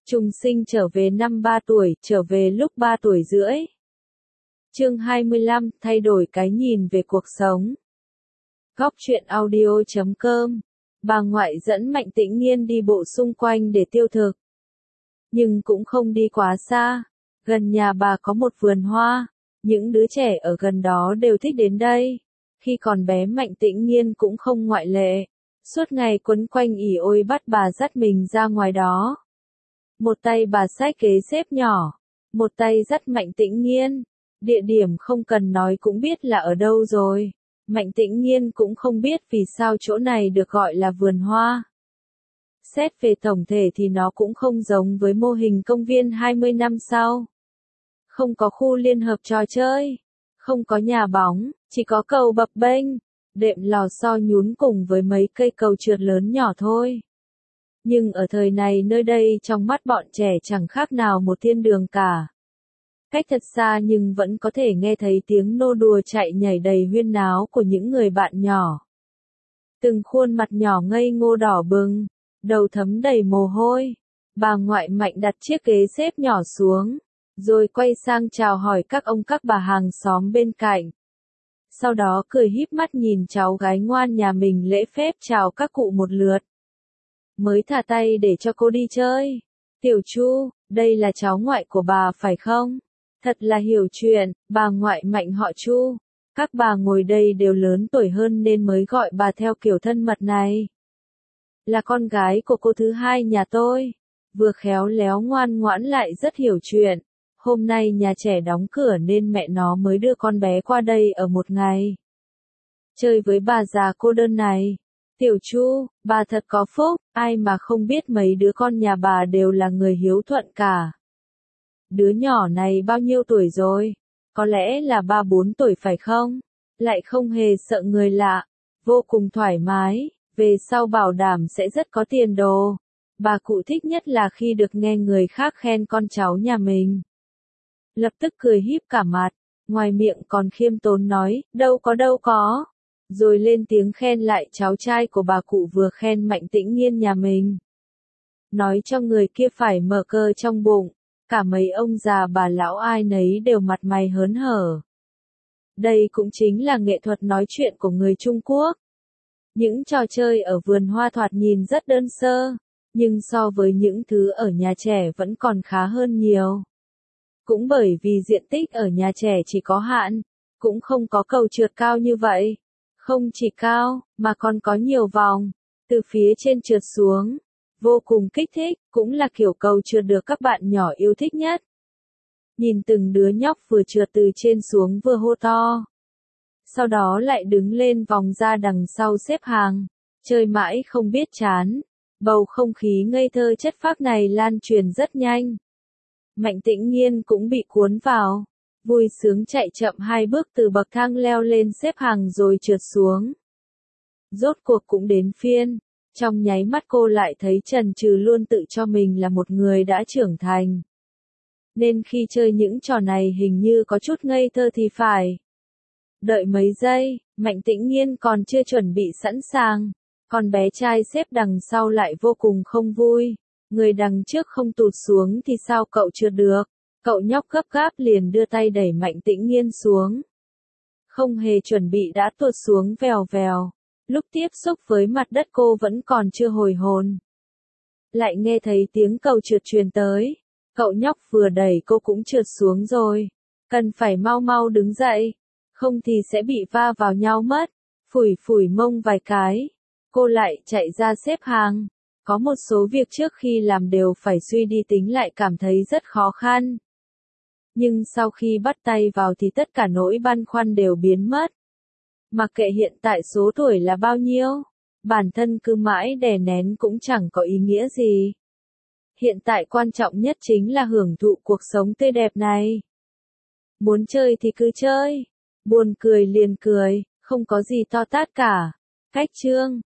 Trùng sinh trở về năm 3 tuổi, trở về lúc 3 tuổi rưỡi. Chương 25, thay đổi cái nhìn về cuộc sống. Góc truyện audio.com. Bà ngoại dẫn Mạnh Tĩnh Nghiên đi bộ xung quanh để tiêu thực. Nhưng cũng không đi quá xa. Gần nhà bà có một vườn hoa. Những đứa trẻ ở gần đó đều thích đến đây. Khi còn bé Mạnh Tĩnh Nghiên cũng không ngoại lệ. Suốt ngày quấn quanh ỉ ôi bắt bà dắt mình ra ngoài đó. Một tay bà xách kế xếp nhỏ, một tay dắt Mạnh Tĩnh Nghiên. Địa điểm không cần nói cũng biết là ở đâu rồi. Mạnh Tĩnh Nghiên cũng không biết vì sao chỗ này được gọi là vườn hoa. Xét về tổng thể thì nó cũng không giống với mô hình công viên 20 năm sau. Không có khu liên hợp trò chơi, không có nhà bóng, chỉ có cầu bập bênh, đệm lò xo nhún cùng với mấy cây cầu trượt lớn nhỏ thôi. Nhưng ở thời này nơi đây trong mắt bọn trẻ chẳng khác nào một thiên đường cả. Cách thật xa nhưng vẫn có thể nghe thấy tiếng nô đùa chạy nhảy đầy huyên náo của những người bạn nhỏ. Từng khuôn mặt nhỏ ngây ngô đỏ bừng, đầu thấm đầy mồ hôi. Bà ngoại Mạnh đặt chiếc ghế xếp nhỏ xuống, rồi quay sang chào hỏi các ông các bà hàng xóm bên cạnh. Sau đó cười híp mắt nhìn cháu gái ngoan nhà mình lễ phép chào các cụ một lượt. Mới thả tay để cho cô đi chơi. Tiểu Chu, đây là cháu ngoại của bà phải không? Thật là hiểu chuyện, bà ngoại Mạnh họ Chu. Các bà ngồi đây đều lớn tuổi hơn nên mới gọi bà theo kiểu thân mật này. Là con gái của cô thứ hai nhà tôi. Vừa khéo léo ngoan ngoãn lại rất hiểu chuyện. Hôm nay nhà trẻ đóng cửa nên mẹ nó mới đưa con bé qua đây ở một ngày. Chơi với bà già cô đơn này. Tiểu Chu, bà thật có phúc, ai mà không biết mấy đứa con nhà bà đều là người hiếu thuận cả. Đứa nhỏ này bao nhiêu tuổi rồi? Có lẽ là 3-4 tuổi phải không? Lại không hề sợ người lạ, vô cùng thoải mái, về sau bảo đảm sẽ rất có tiền đồ. Bà cụ thích nhất là khi được nghe người khác khen con cháu nhà mình. Lập tức cười híp cả mặt, ngoài miệng còn khiêm tốn nói, đâu có. Rồi lên tiếng khen lại cháu trai của bà cụ vừa khen Mạnh Tĩnh Nghiên nhà mình. Nói cho người kia phải mở cơ trong bụng, cả mấy ông già bà lão ai nấy đều mặt mày hớn hở. Đây cũng chính là nghệ thuật nói chuyện của người Trung Quốc. Những trò chơi ở vườn hoa thoạt nhìn rất đơn sơ, nhưng so với những thứ ở nhà trẻ vẫn còn khá hơn nhiều. Cũng bởi vì diện tích ở nhà trẻ chỉ có hạn, cũng không có cầu trượt cao như vậy. Không chỉ cao, mà còn có nhiều vòng, từ phía trên trượt xuống. Vô cùng kích thích, cũng là kiểu cầu trượt được các bạn nhỏ yêu thích nhất. Nhìn từng đứa nhóc vừa trượt từ trên xuống vừa hô to. Sau đó lại đứng lên vòng ra đằng sau xếp hàng, chơi mãi không biết chán. Bầu không khí ngây thơ chất phác này lan truyền rất nhanh. Mạnh Tĩnh Nghiên cũng bị cuốn vào. Vui sướng chạy chậm 2 bước từ bậc thang leo lên xếp hàng rồi trượt xuống. Rốt cuộc cũng đến phiên. Trong nháy mắt cô lại thấy chần chừ luôn tự cho mình là một người đã trưởng thành. Nên khi chơi những trò này hình như có chút ngây thơ thì phải. Đợi mấy giây, Mạnh Tĩnh Nghiên còn chưa chuẩn bị sẵn sàng. Còn bé trai xếp đằng sau lại vô cùng không vui. Người đằng trước không tụt xuống thì sao cậu trượt được? Cậu nhóc gấp gáp liền đưa tay đẩy Mạnh Tĩnh Nghiên xuống. Không hề chuẩn bị đã tuột xuống vèo vèo. Lúc tiếp xúc với mặt đất cô vẫn còn chưa hồi hồn. Lại nghe thấy tiếng cầu trượt truyền tới. Cậu nhóc vừa đẩy cô cũng trượt xuống rồi. Cần phải mau mau đứng dậy. Không thì sẽ bị va vào nhau mất. Phủi phủi mông vài cái. Cô lại chạy ra xếp hàng. Có một số việc trước khi làm đều phải suy đi tính lại cảm thấy rất khó khăn. Nhưng sau khi bắt tay vào thì tất cả nỗi băn khoăn đều biến mất. Mặc kệ hiện tại số tuổi là bao nhiêu, bản thân cứ mãi đè nén cũng chẳng có ý nghĩa gì. Hiện tại quan trọng nhất chính là hưởng thụ cuộc sống tươi đẹp này. Muốn chơi thì cứ chơi, buồn cười liền cười, không có gì to tát cả. Cách chương